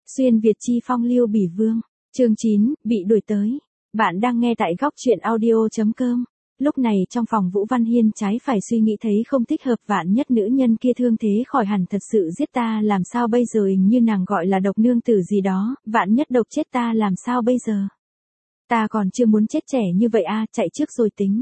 Xuyên Việt chi phong lưu bỉ vương. Chương 9, bị đuổi tới. Bạn đang nghe tại góc truyện audio.com. Lúc này trong phòng Vũ Văn Hiên trái phải suy nghĩ thấy không thích hợp, vạn nhất nữ nhân kia thương thế khỏi hẳn thật sự giết ta làm sao bây giờ, hình như nàng gọi là độc nương tử gì đó, vạn nhất độc chết ta làm sao bây giờ. Ta còn chưa muốn chết trẻ như vậy a, chạy trước rồi tính.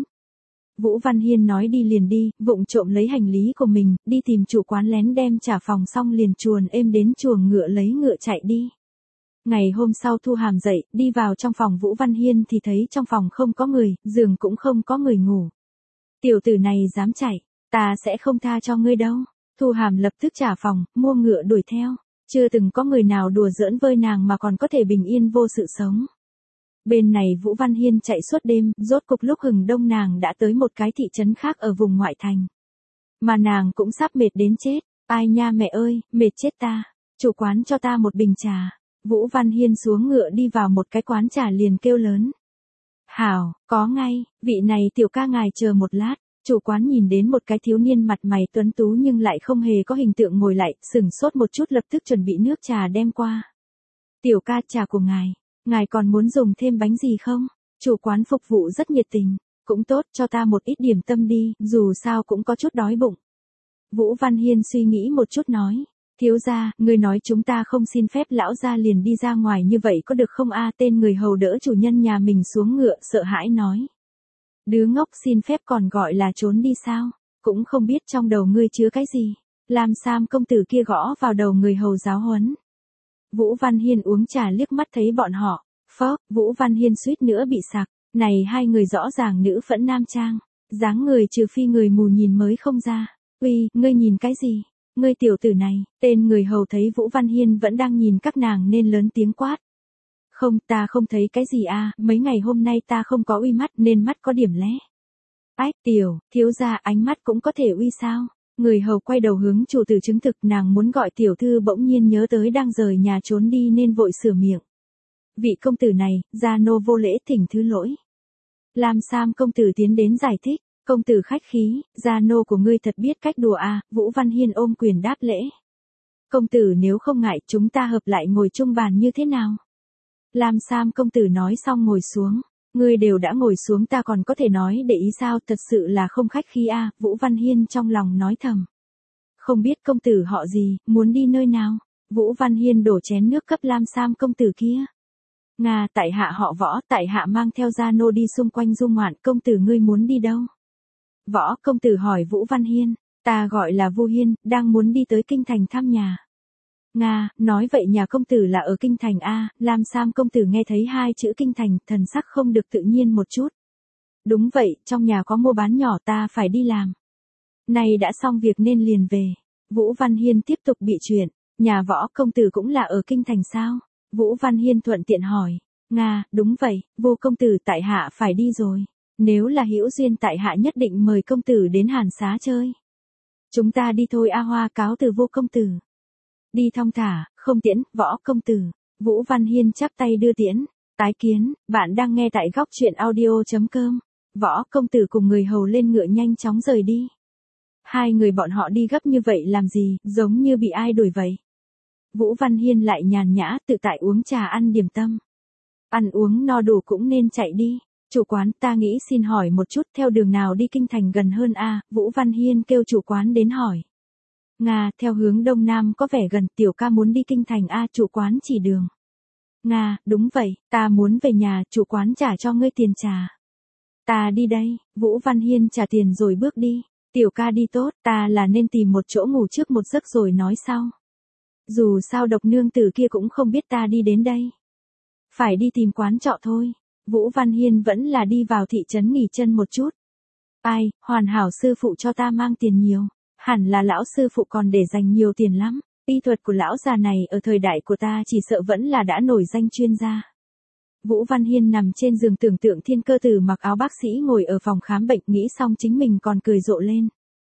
Vũ Văn Hiên nói đi liền đi, vụng trộm lấy hành lý của mình, đi tìm chủ quán lén đem trả phòng xong liền chuồn êm đến chuồng ngựa lấy ngựa chạy đi. Ngày hôm sau Thu Hàm dậy, đi vào trong phòng Vũ Văn Hiên thì thấy trong phòng không có người, giường cũng không có người ngủ. Tiểu tử này dám chạy, ta sẽ không tha cho ngươi đâu. Thu Hàm lập tức trả phòng, mua ngựa đuổi theo. Chưa từng có người nào đùa giỡn với nàng mà còn có thể bình yên vô sự sống. Bên này Vũ Văn Hiên chạy suốt đêm, rốt cục lúc hừng đông nàng đã tới một cái thị trấn khác ở vùng ngoại thành. Mà nàng cũng sắp mệt đến chết, ai nha mẹ ơi, mệt chết ta, chủ quán cho ta một bình trà. Vũ Văn Hiên xuống ngựa đi vào một cái quán trà liền kêu lớn. Hảo, có ngay, vị này tiểu ca ngài chờ một lát. Chủ quán nhìn đến một cái thiếu niên mặt mày tuấn tú nhưng lại không hề có hình tượng ngồi lại, sửng sốt một chút lập tức chuẩn bị nước trà đem qua. Tiểu ca, trà của ngài còn muốn dùng thêm bánh gì không? Chủ quán phục vụ rất nhiệt tình, cũng tốt, cho ta một ít điểm tâm đi, dù sao cũng có chút đói bụng. Vũ Văn Hiên suy nghĩ một chút nói, thiếu gia, người nói chúng ta không xin phép lão gia liền đi ra ngoài như vậy có được không a? Tên người hầu đỡ chủ nhân nhà mình xuống ngựa sợ hãi nói. Đứa ngốc, xin phép còn gọi là trốn đi sao? Cũng không biết trong đầu ngươi chứa cái gì. Lam Sam công tử kia gõ vào đầu người hầu giáo huấn. Vũ Văn Hiên uống trà liếc mắt thấy bọn họ. Phó, Vũ Văn Hiên suýt nữa bị sặc. Này hai người rõ ràng nữ phẫn nam trang. Dáng người trừ phi người mù nhìn mới không ra. Uy, ngươi nhìn cái gì? Ngươi tiểu tử này. Tên người hầu thấy Vũ Văn Hiên vẫn đang nhìn các nàng nên lớn tiếng quát. Không, ta không thấy cái gì a, mấy ngày hôm nay ta không có uy mắt nên mắt có điểm lé. Ách, thiếu gia ánh mắt cũng có thể uy sao? Người hầu quay đầu hướng chủ tử chứng thực, nàng muốn gọi tiểu thư bỗng nhiên nhớ tới đang rời nhà trốn đi nên vội sửa miệng. Vị công tử này, gia nô vô lễ thỉnh thứ lỗi. Lam Sam công tử tiến đến giải thích, công tử khách khí, gia nô của ngươi thật biết cách đùa a. Vũ Văn Hiên ôm quyền đáp lễ. Công tử nếu không ngại chúng ta hợp lại ngồi chung bàn như thế nào? Lam Sam công tử nói xong ngồi xuống. Ngươi đều đã ngồi xuống ta còn có thể nói để ý sao, thật sự là không khách khí a. Vũ Văn Hiên trong lòng nói thầm. Không biết công tử họ gì, muốn đi nơi nào? Vũ Văn Hiên đổ chén nước cấp Lam Sam công tử kia. Nga, tại hạ họ Võ, tại hạ mang theo gia nô đi xung quanh dung ngoạn, công tử ngươi muốn đi đâu? Võ công tử hỏi Vũ Văn Hiên, ta gọi là Vu Hiên, đang muốn đi tới kinh thành thăm nhà. Nga, nói vậy nhà công tử là ở kinh thành a? Lam Sam công tử nghe thấy hai chữ kinh thành, thần sắc không được tự nhiên một chút. Đúng vậy, trong nhà có mua bán nhỏ ta phải đi làm. Này đã xong việc nên liền về. Vũ Văn Hiên tiếp tục bị chuyện, nhà Võ công tử cũng là ở kinh thành sao? Vũ Văn Hiên thuận tiện hỏi. Nga, đúng vậy, Vô công tử tại hạ phải đi rồi. Nếu là hữu duyên tại hạ nhất định mời công tử đến Hàn Xá chơi. Chúng ta đi thôi a. Hoa cáo từ Vô công tử. Đi thong thả, không tiễn, Võ công tử. Vũ Văn Hiên chắp tay đưa tiễn. Tái kiến, bạn đang nghe tại góc truyện audio.com. Võ công tử cùng người hầu lên ngựa nhanh chóng rời đi. Hai người bọn họ đi gấp như vậy làm gì, giống như bị ai đuổi vậy. Vũ Văn Hiên lại nhàn nhã tự tại uống trà ăn điểm tâm. Ăn uống no đủ cũng nên chạy đi. Chủ quán, ta nghĩ xin hỏi một chút theo đường nào đi kinh thành gần hơn a? Vũ Văn Hiên kêu chủ quán đến hỏi. Nga, theo hướng đông nam có vẻ gần, tiểu ca muốn đi kinh thành a? Chủ quán chỉ đường. Nga, đúng vậy, ta muốn về nhà, chủ quán trả cho ngươi tiền trà. Ta đi đây. Vũ Văn Hiên trả tiền rồi bước đi. Tiểu ca đi tốt, ta là nên tìm một chỗ ngủ trước một giấc rồi nói sau. Dù sao độc nương tử kia cũng không biết ta đi đến đây. Phải đi tìm quán trọ thôi. Vũ Văn Hiên vẫn là đi vào thị trấn nghỉ chân một chút. Ai, hoàn hảo sư phụ cho ta mang tiền nhiều. Hẳn là lão sư phụ còn để dành nhiều tiền lắm. Y thuật của lão già này ở thời đại của ta chỉ sợ vẫn là đã nổi danh chuyên gia. Vũ Văn Hiên nằm trên giường tưởng tượng Thiên Cơ Tử mặc áo bác sĩ ngồi ở phòng khám bệnh, nghĩ xong chính mình còn cười rộ lên.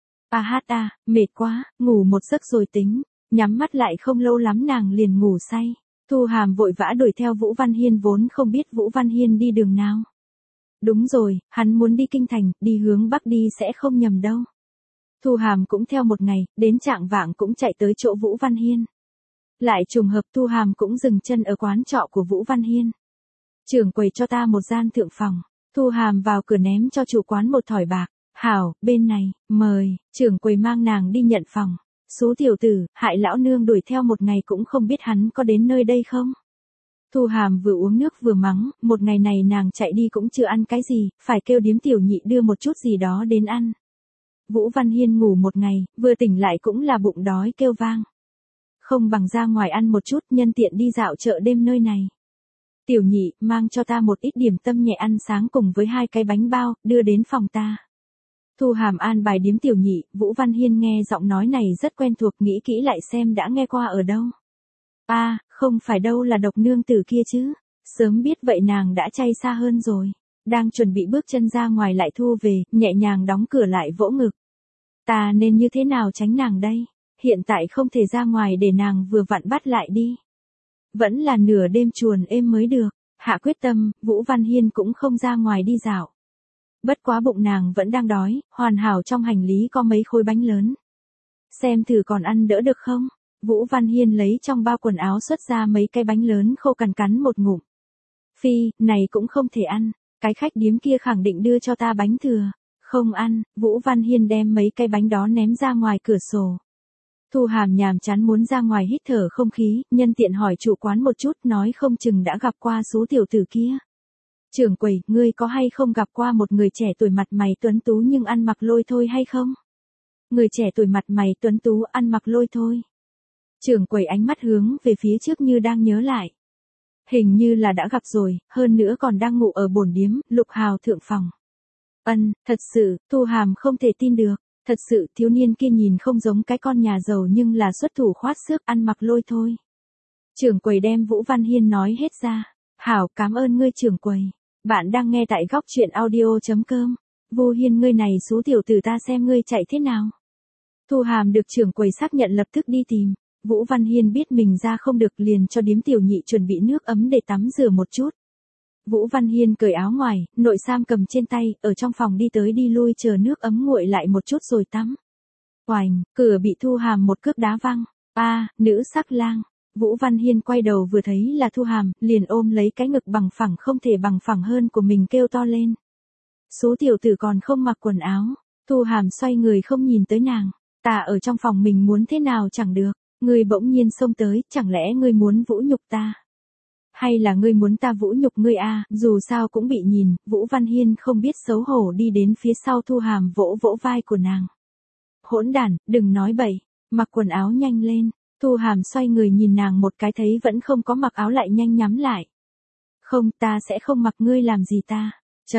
Mệt quá, ngủ một giấc rồi tính. Nhắm mắt lại không lâu lắm nàng liền ngủ say. Thu Hàm vội vã đuổi theo Vũ Văn Hiên vốn không biết Vũ Văn Hiên đi đường nào. Đúng rồi, hắn muốn đi kinh thành, đi hướng bắc đi sẽ không nhầm đâu. Thu Hàm cũng theo một ngày, đến trạng vạng cũng chạy tới chỗ Vũ Văn Hiên. Lại trùng hợp Thu Hàm cũng dừng chân ở quán trọ của Vũ Văn Hiên. Trưởng quầy cho ta một gian thượng phòng. Thu Hàm vào cửa ném cho chủ quán một thỏi bạc. Hảo, bên này, mời, trưởng quầy mang nàng đi nhận phòng. Xú tiểu tử, hại lão nương đuổi theo một ngày cũng không biết hắn có đến nơi đây không. Thu Hàm vừa uống nước vừa mắng, một ngày này nàng chạy đi cũng chưa ăn cái gì, phải kêu điếm tiểu nhị đưa một chút gì đó đến ăn. Vũ Văn Hiên ngủ một ngày, vừa tỉnh lại cũng là bụng đói kêu vang. Không bằng ra ngoài ăn một chút, nhân tiện đi dạo chợ đêm nơi này. Tiểu nhị, mang cho ta một ít điểm tâm nhẹ ăn sáng cùng với 2 cái bánh bao, đưa đến phòng ta. Thu Hàm an bài điếm tiểu nhị, Vũ Văn Hiên nghe giọng nói này rất quen thuộc, nghĩ kỹ lại xem đã nghe qua ở đâu. Không phải đâu là Độc nương tử kia chứ. Sớm biết vậy nàng đã chay xa hơn rồi. Đang chuẩn bị bước chân ra ngoài lại thu về, nhẹ nhàng đóng cửa lại vỗ ngực. Ta nên như thế nào tránh nàng đây? Hiện tại không thể ra ngoài để nàng vừa vặn bắt lại đi. Vẫn là nửa đêm chuồn êm mới được. Hạ quyết tâm, Vũ Văn Hiên cũng không ra ngoài đi dạo. Bất quá bụng nàng vẫn đang đói, hoàn hảo trong hành lý có mấy khối bánh lớn. Xem thử còn ăn đỡ được không? Vũ Văn Hiên lấy trong bao quần áo xuất ra mấy cái bánh lớn khô cắn một ngụm. Phi, này cũng không thể ăn, cái khách điếm kia khẳng định đưa cho ta bánh thừa. Không ăn, Vũ Văn Hiên đem mấy cái bánh đó ném ra ngoài cửa sổ. Thu Hàm nhàm chán muốn ra ngoài hít thở không khí, nhân tiện hỏi chủ quán một chút, nói không chừng đã gặp qua số tiểu tử kia. Trưởng quầy, ngươi có hay không gặp qua một người trẻ tuổi mặt mày tuấn tú nhưng ăn mặc lôi thôi hay không? Người trẻ tuổi mặt mày tuấn tú ăn mặc lôi thôi. Trưởng quầy ánh mắt hướng về phía trước như đang nhớ lại. Hình như là đã gặp rồi, hơn nữa còn đang ngủ ở bổn điếm, Lục Hào thượng phòng. Thật sự, Thu Hàm không thể tin được. Thật sự, thiếu niên kia nhìn không giống cái con nhà giàu nhưng là xuất thủ khoát xước ăn mặc lôi thôi. Trưởng quầy đem Vũ Văn Hiên nói hết ra. Hảo, cảm ơn ngươi trưởng quầy. Bạn đang nghe tại góc truyện audio.com. Vô Hiên ngươi này xú tiểu tử, ta xem ngươi chạy thế nào. Thu Hàm được trưởng quầy xác nhận lập tức đi tìm. Vũ Văn Hiên biết mình ra không được liền cho điếm tiểu nhị chuẩn bị nước ấm để tắm rửa một chút. Vũ Văn Hiên cởi áo ngoài, nội sam cầm trên tay, ở trong phòng đi tới đi lui chờ nước ấm nguội lại một chút rồi tắm. Oành, cửa bị Thu Hàm một cước đá văng. Nữ sắc lang. Vũ Văn Hiên quay đầu vừa thấy là Thu Hàm, liền ôm lấy cái ngực bằng phẳng không thể bằng phẳng hơn của mình kêu to lên. Số tiểu tử còn không mặc quần áo. Thu Hàm xoay người không nhìn tới nàng. Ta ở trong phòng mình muốn thế nào chẳng được. Ngươi bỗng nhiên xông tới, chẳng lẽ ngươi muốn vũ nhục ta? Hay là ngươi muốn ta vũ nhục ngươi dù sao cũng bị nhìn, Vũ Văn Hiên không biết xấu hổ đi đến phía sau Thu Hàm vỗ vỗ vai của nàng. Hỗn đản, đừng nói bậy, mặc quần áo nhanh lên. Thu Hàm xoay người nhìn nàng một cái thấy vẫn không có mặc áo lại nhanh nhắm lại. Không, ta sẽ không mặc, ngươi làm gì ta?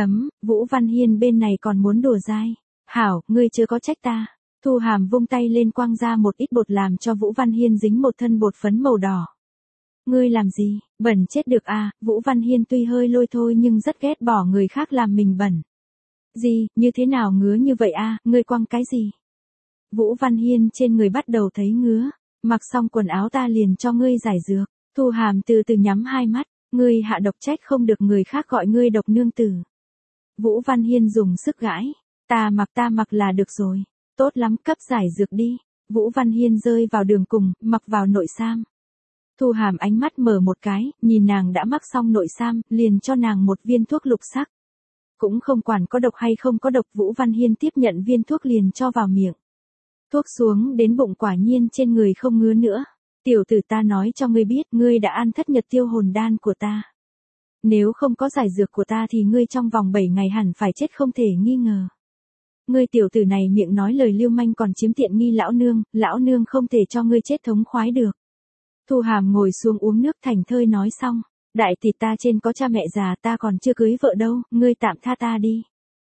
Vũ Văn Hiên bên này còn muốn đùa dai. Hảo, ngươi chưa có trách ta. Thu Hàm vung tay lên quăng ra một ít bột làm cho Vũ Văn Hiên dính một thân bột phấn màu đỏ. Ngươi làm gì, bẩn chết được Vũ Văn Hiên tuy hơi lôi thôi nhưng rất ghét bỏ người khác làm mình bẩn. Gì, như thế nào ngứa như vậy ngươi quăng cái gì? Vũ Văn Hiên trên người bắt đầu thấy ngứa, mặc xong quần áo ta liền cho ngươi giải dược. Thu Hàm từ từ nhắm hai mắt, ngươi hạ độc trách không được người khác gọi ngươi độc nương tử. Vũ Văn Hiên dùng sức gãi, ta mặc là được rồi, tốt lắm cấp giải dược đi. Vũ Văn Hiên rơi vào đường cùng, mặc vào nội sam. Thu Hàm ánh mắt mở một cái, nhìn nàng đã mắc xong nội sam, liền cho nàng một viên thuốc lục sắc. Cũng không quản có độc hay không có độc, Vũ Văn Hiên tiếp nhận viên thuốc liền cho vào miệng. Thuốc xuống đến bụng quả nhiên trên người không ngứa nữa. Tiểu tử, ta nói cho ngươi biết, ngươi đã ăn thất nhật tiêu hồn đan của ta. Nếu không có giải dược của ta thì ngươi trong vòng 7 ngày hẳn phải chết không thể nghi ngờ. Ngươi tiểu tử này miệng nói lời lưu manh còn chiếm tiện nghi lão nương không thể cho ngươi chết thống khoái được. Thu Hàm ngồi xuống uống nước thành thơi nói xong, đại tỷ, ta trên có cha mẹ già, ta còn chưa cưới vợ đâu, ngươi tạm tha ta đi.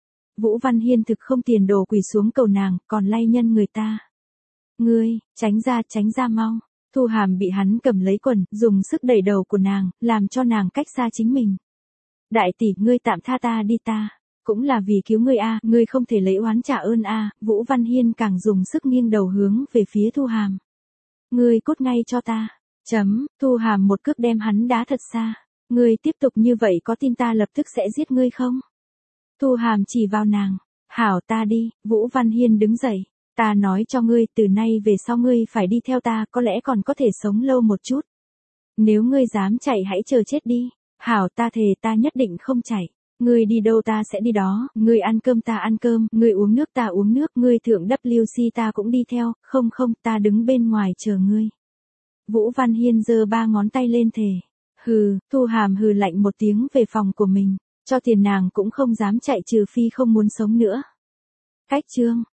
Vũ Văn Hiên thực không tiền đồ quỳ xuống cầu nàng, còn lay nhân người ta. Ngươi, tránh ra mau. Thu Hàm bị hắn cầm lấy quần, dùng sức đẩy đầu của nàng, làm cho nàng cách xa chính mình. Đại tỷ, ngươi tạm tha ta đi, ta cũng là vì cứu ngươi ngươi không thể lấy oán trả ơn Vũ Văn Hiên càng dùng sức nghiêng đầu hướng về phía Thu Hàm. Ngươi cút ngay cho ta. Thu Hàm một cước đem hắn đá thật xa. Ngươi tiếp tục như vậy có tin ta lập tức sẽ giết ngươi không? Thu Hàm chỉ vào nàng. Hảo, ta đi. Vũ Văn Hiên đứng dậy. Ta nói cho ngươi, từ nay về sau ngươi phải đi theo ta, có lẽ còn có thể sống lâu một chút. Nếu ngươi dám chạy hãy chờ chết đi. Hảo, ta thề ta nhất định không chạy. Ngươi đi đâu ta sẽ đi đó, ngươi ăn cơm ta ăn cơm, ngươi uống nước ta uống nước, ngươi thượng WC ta cũng đi theo, không không, ta đứng bên ngoài chờ ngươi. Vũ Văn Hiên giơ 3 ngón tay lên thề. Hừ, Thu Hàm hừ lạnh một tiếng về phòng của mình, cho tiền nàng cũng không dám chạy trừ phi không muốn sống nữa. Cách chương